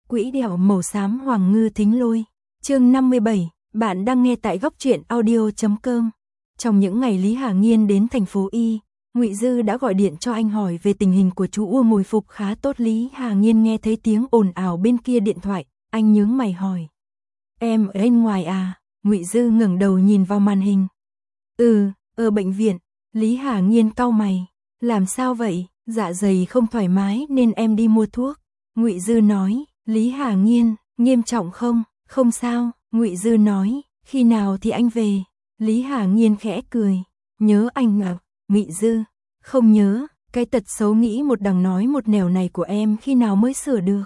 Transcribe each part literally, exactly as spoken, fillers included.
Quỹ đạo màu xám Hoàng Ngư Thính Lôi. Chương năm mươi bảy, bạn đang nghe tại góc truyện audio chấm com. Trong những ngày Lý Hà Nghiên đến thành phố Y, Ngụy Dư đã gọi điện cho anh hỏi về tình hình của chú Ua hồi phục khá tốt. Lý Hà Nghiên nghe thấy tiếng ồn ào bên kia điện thoại, anh nhướng mày hỏi: "Em ở bên ngoài à?" Ngụy Dư ngẩng đầu nhìn vào màn hình. "Ừ, ở bệnh viện." Lý Hà Nghiên cau mày: "Làm sao vậy?" "Dạ dày không thoải mái nên em đi mua thuốc." Ngụy Dư nói. Lý Hà Nghiên: "Nghiêm trọng không?" "Không sao." Ngụy Dư nói. "Khi nào thì anh về?" Lý Hà Nghiên khẽ cười: "Nhớ anh à?" Ngụy Dư: "Không nhớ, cái tật xấu nghĩ một đằng nói một nẻo này của em khi nào mới sửa được."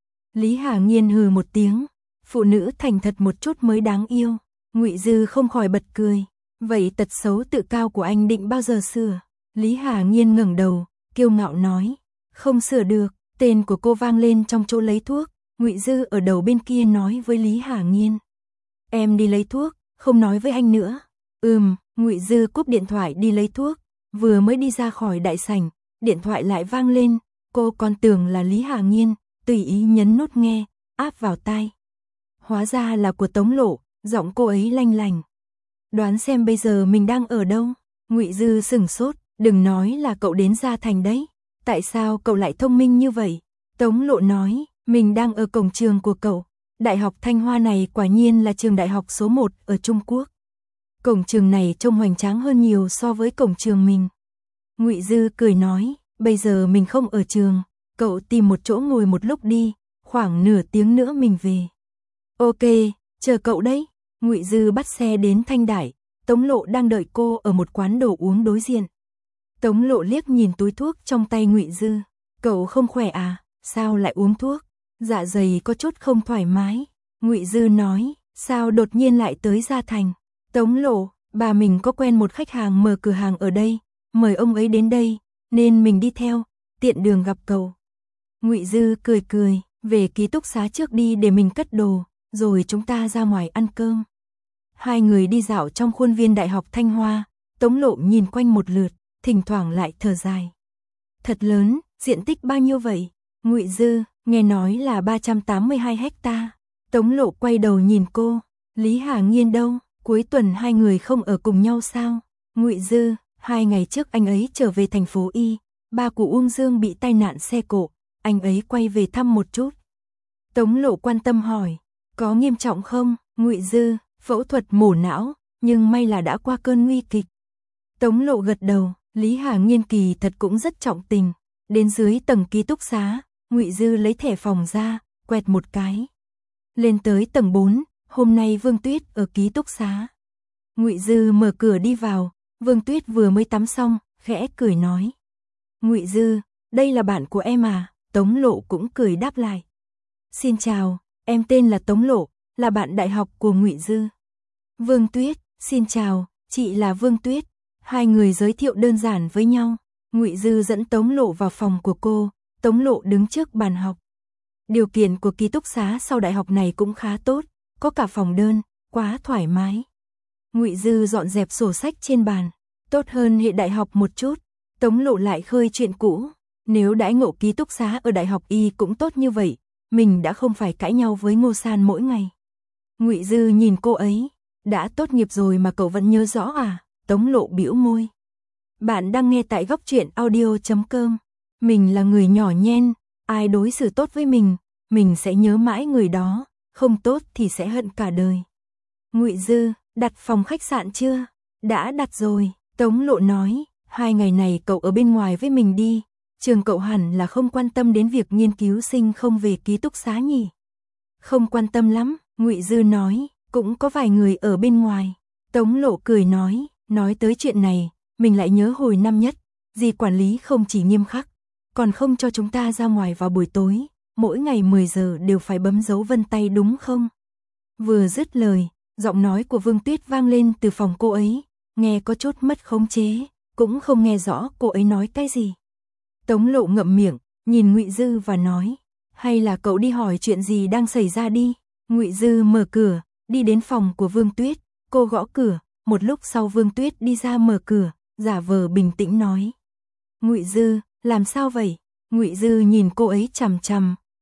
Lý Hà Nghiên hừ một tiếng: "Phụ nữ thành thật một chút mới đáng yêu." Ngụy Dư không khỏi bật cười: "Vậy tật xấu tự cao của anh định bao giờ sửa?" Lý Hà Nghiên ngẩng đầu, kiêu ngạo nói: "Không sửa được." Tên của cô vang lên trong chỗ lấy thuốc. Ngụy Dư ở đầu bên kia nói với Lý Hà Nghiên: "Em đi lấy thuốc, không nói với anh nữa." "Ừm." Ngụy Dư cúp điện thoại đi lấy thuốc, vừa mới đi ra khỏi đại sảnh, điện thoại lại vang lên, cô còn tưởng là Lý Hà Nghiên, tùy ý nhấn nút nghe, áp vào tai. Hóa ra là của Tống Lộ, giọng cô ấy lanh lành. "Đoán xem bây giờ mình đang ở đâu?" Ngụy Dư sửng sốt: "Đừng nói là cậu đến Gia Thành đấy. Tại sao cậu lại thông minh như vậy?" Tống Lộ nói: "Mình đang ở cổng trường của cậu. Đại học Thanh Hoa này quả nhiên là trường đại học số một ở Trung Quốc. Cổng trường này trông hoành tráng hơn nhiều so với cổng trường mình." Ngụy Dư cười nói: "Bây giờ mình không ở trường, cậu tìm một chỗ ngồi một lúc đi, khoảng nửa tiếng nữa mình về." "Ok, chờ cậu đấy." Ngụy Dư bắt xe đến Thanh Đại, Tống Lộ đang đợi cô ở một quán đồ uống đối diện. Tống Lộ liếc nhìn túi thuốc trong tay Ngụy Dư: "Cậu không khỏe à? Sao lại uống thuốc?" "Dạ dày có chút không thoải mái." Ngụy Dư nói. "Sao đột nhiên lại tới Gia Thành?" Tống Lộ: "Bà mình có quen một khách hàng mở cửa hàng ở đây, mời ông ấy đến đây, nên mình đi theo, tiện đường gặp cậu." Ngụy Dư cười cười: "Về ký túc xá trước đi để mình cất đồ, rồi chúng ta ra ngoài ăn cơm." Hai người đi dạo trong khuôn viên Đại học Thanh Hoa, Tống Lộ nhìn quanh một lượt, thỉnh thoảng lại thở dài. "Thật lớn, diện tích bao nhiêu vậy?" Ngụy Dư: "Nghe nói là ba trăm tám mươi hai hecta." Tống Lộ quay đầu nhìn cô: "Lý Hà Nghiên đâu? Cuối tuần hai người không ở cùng nhau sao?" Ngụy Dư: "Hai ngày trước anh ấy trở về thành phố Y, ba của Uông Dương bị tai nạn xe cộ, anh ấy quay về thăm một chút." Tống Lộ quan tâm hỏi: "Có nghiêm trọng không?" Ngụy Dư: "Phẫu thuật mổ não, nhưng may là đã qua cơn nguy kịch." Tống Lộ gật đầu. Lý Hà Nghiên kỳ thật cũng rất trọng tình. Đến dưới tầng ký túc xá, Ngụy Dư lấy thẻ phòng ra, quẹt một cái. Lên tới tầng bốn, hôm nay Vương Tuyết ở ký túc xá. Ngụy Dư mở cửa đi vào, Vương Tuyết vừa mới tắm xong, khẽ cười nói: "Ngụy Dư, đây là bạn của em à?" Tống Lộ cũng cười đáp lại: "Xin chào, em tên là Tống Lộ, là bạn đại học của Ngụy Dư." Vương Tuyết: "Xin chào, chị là Vương Tuyết." Hai người giới thiệu đơn giản với nhau. Ngụy Dư dẫn Tống Lộ vào phòng của cô, Tống Lộ đứng trước bàn học. Điều kiện của ký túc xá sau đại học này cũng khá tốt, có cả phòng đơn, quá thoải mái. Ngụy Dư dọn dẹp sổ sách trên bàn, tốt hơn hệ đại học một chút. Tống Lộ lại khơi chuyện cũ, nếu đãi ngộ ký túc xá ở đại học Y cũng tốt như vậy, mình đã không phải cãi nhau với Ngô San mỗi ngày. Ngụy Dư nhìn cô ấy: "Đã tốt nghiệp rồi mà cậu vẫn nhớ rõ à?" Tống Lộ bĩu môi. Bạn đang nghe tại góc truyện audio chấm com. Mình là người nhỏ nhen, ai đối xử tốt với mình, mình sẽ nhớ mãi người đó, không tốt thì sẽ hận cả đời. Ngụy Dư: "Đặt phòng khách sạn chưa?" "Đã đặt rồi." Tống Lộ nói: "Hai ngày này cậu ở bên ngoài với mình đi, trường cậu hẳn là không quan tâm đến việc nghiên cứu sinh không về ký túc xá nhỉ?" "Không quan tâm lắm." Ngụy Dư nói: "Cũng có vài người ở bên ngoài." Tống Lộ cười nói: "Nói tới chuyện này, mình lại nhớ hồi năm nhất, dì quản lý không chỉ nghiêm khắc, còn không cho chúng ta ra ngoài vào buổi tối, mỗi ngày mười giờ đều phải bấm dấu vân tay đúng không?" Vừa dứt lời, giọng nói của Vương Tuyết vang lên từ phòng cô ấy, nghe có chút mất khống chế, cũng không nghe rõ cô ấy nói cái gì. Tống Lộ ngậm miệng, nhìn Ngụy Dư và nói: "Hay là cậu đi hỏi chuyện gì đang xảy ra đi." Ngụy Dư mở cửa, đi đến phòng của Vương Tuyết, cô gõ cửa, một lúc sau Vương Tuyết đi ra mở cửa, giả vờ bình tĩnh nói: "Ngụy Dư, làm sao vậy?" Ngụy Dư nhìn cô ấy chằm chằm,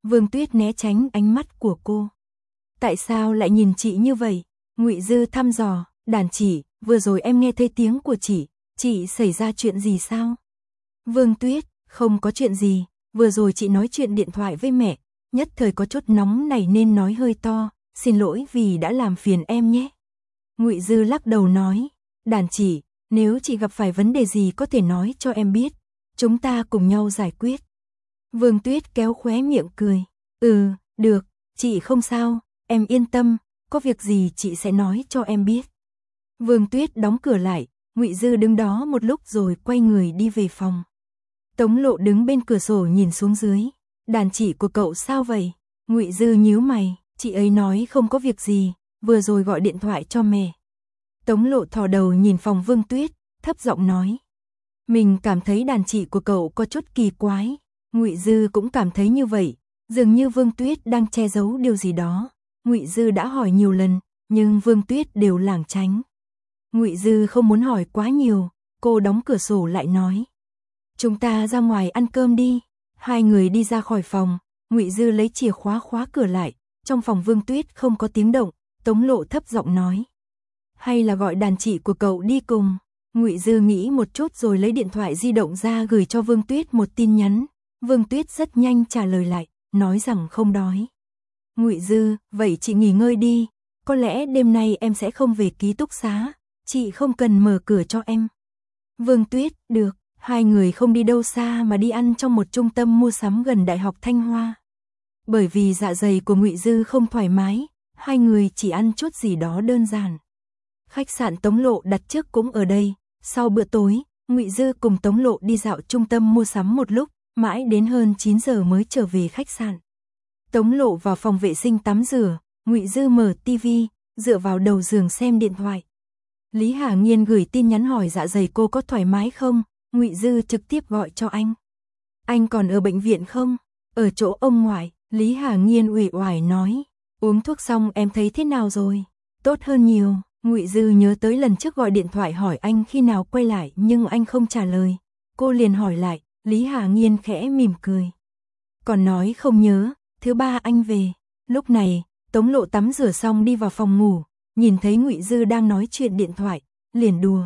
Vương Tuyết né tránh ánh mắt của cô. Tại sao lại nhìn chị như vậy? Ngụy Dư thăm dò, đàn chị, vừa rồi em nghe thấy tiếng của chị, chị xảy ra chuyện gì sao? Vương Tuyết, không có chuyện gì, vừa rồi chị nói chuyện điện thoại với mẹ, nhất thời có chút nóng này nên nói hơi to, xin lỗi vì đã làm phiền em nhé. Ngụy Dư lắc đầu nói, đàn chị, nếu chị gặp phải vấn đề gì có thể nói cho em biết, chúng ta cùng nhau giải quyết. Vương Tuyết kéo khóe miệng cười, ừ, được, chị không sao, em yên tâm, có việc gì chị sẽ nói cho em biết. Vương Tuyết đóng cửa lại, Ngụy Dư đứng đó một lúc rồi quay người đi về phòng. Tống Lộ đứng bên cửa sổ nhìn xuống dưới, đàn chị của cậu sao vậy? Ngụy Dư nhíu mày, chị ấy nói không có việc gì, vừa rồi gọi điện thoại cho mẹ. Tống Lộ thò đầu nhìn phòng Vương Tuyết, thấp giọng nói, mình cảm thấy đàn chị của cậu có chút kỳ quái. Ngụy Dư cũng cảm thấy như vậy, dường như Vương Tuyết đang che giấu điều gì đó. Ngụy Dư đã hỏi nhiều lần, nhưng Vương Tuyết đều lảng tránh. Ngụy Dư không muốn hỏi quá nhiều, cô đóng cửa sổ lại nói, chúng ta ra ngoài ăn cơm đi. Hai người đi ra khỏi phòng, Ngụy Dư lấy chìa khóa khóa cửa lại, trong phòng Vương Tuyết không có tiếng động. Tống Lộ thấp giọng nói, hay là gọi đàn chị của cậu đi cùng. Ngụy Dư nghĩ một chút rồi lấy điện thoại di động ra gửi cho Vương Tuyết một tin nhắn. Vương Tuyết rất nhanh trả lời lại, nói rằng không đói. Ngụy Dư, vậy chị nghỉ ngơi đi, có lẽ đêm nay em sẽ không về ký túc xá, chị không cần mở cửa cho em. Vương Tuyết, được, hai người không đi đâu xa mà đi ăn trong một trung tâm mua sắm gần Đại học Thanh Hoa. Bởi vì dạ dày của Ngụy Dư không thoải mái, hai người chỉ ăn chút gì đó đơn giản. Khách sạn Tống Lộ đặt trước cũng ở đây, sau bữa tối, Ngụy Dư cùng Tống Lộ đi dạo trung tâm mua sắm một lúc, mãi đến hơn chín giờ mới trở về khách sạn. Tống Lộ vào phòng vệ sinh tắm rửa, Ngụy Dư mở tivi, dựa vào đầu giường xem điện thoại. Lý Hà Nghiên gửi tin nhắn hỏi dạ dày cô có thoải mái không, Ngụy Dư trực tiếp gọi cho anh. Anh còn ở bệnh viện không? Ở chỗ ông ngoại, Lý Hà Nghiên uể oải nói. Uống thuốc xong em thấy thế nào rồi? Tốt hơn nhiều. Ngụy Dư nhớ tới lần trước gọi điện thoại hỏi anh khi nào quay lại nhưng anh không trả lời. Cô liền hỏi lại, Lý Hà Nghiên khẽ mỉm cười. Còn nói không nhớ, thứ ba anh về. Lúc này, Tống Lộ tắm rửa xong đi vào phòng ngủ, nhìn thấy Ngụy Dư đang nói chuyện điện thoại, liền đùa.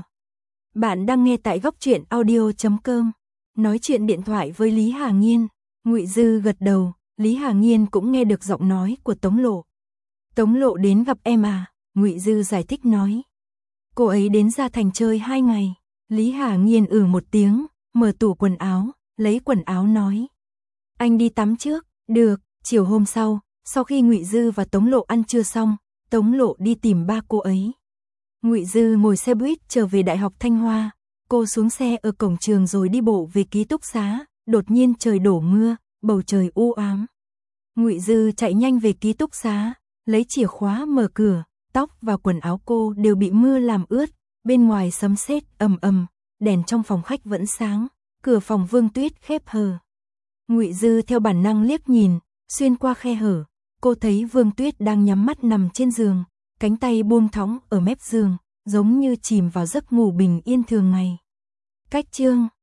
Bạn đang nghe tại góc truyện audio chấm com. Nói chuyện điện thoại với Lý Hà Nghiên. Ngụy Dư gật đầu, Lý Hà Nghiên cũng nghe được giọng nói của Tống Lộ. Tống Lộ đến gặp em à? Ngụy Dư giải thích nói. Cô ấy đến Gia Thành chơi hai ngày. Lý Hà Nghiên ừ một tiếng, mở tủ quần áo, lấy quần áo nói. Anh đi tắm trước, được. Chiều hôm sau, sau khi Ngụy Dư và Tống Lộ ăn trưa xong, Tống Lộ đi tìm ba cô ấy. Ngụy Dư ngồi xe buýt trở về Đại học Thanh Hoa, cô xuống xe ở cổng trường rồi đi bộ về ký túc xá, đột nhiên trời đổ mưa, bầu trời u ám. Ngụy Dư chạy nhanh về ký túc xá, lấy chìa khóa mở cửa, tóc và quần áo cô đều bị mưa làm ướt, bên ngoài sấm sét ầm ầm, đèn trong phòng khách vẫn sáng, cửa phòng Vương Tuyết khép hờ. Ngụy Dư theo bản năng liếc nhìn, xuyên qua khe hở, cô thấy Vương Tuyết đang nhắm mắt nằm trên giường, cánh tay buông thõng ở mép giường, giống như chìm vào giấc ngủ bình yên thường ngày. Cách chương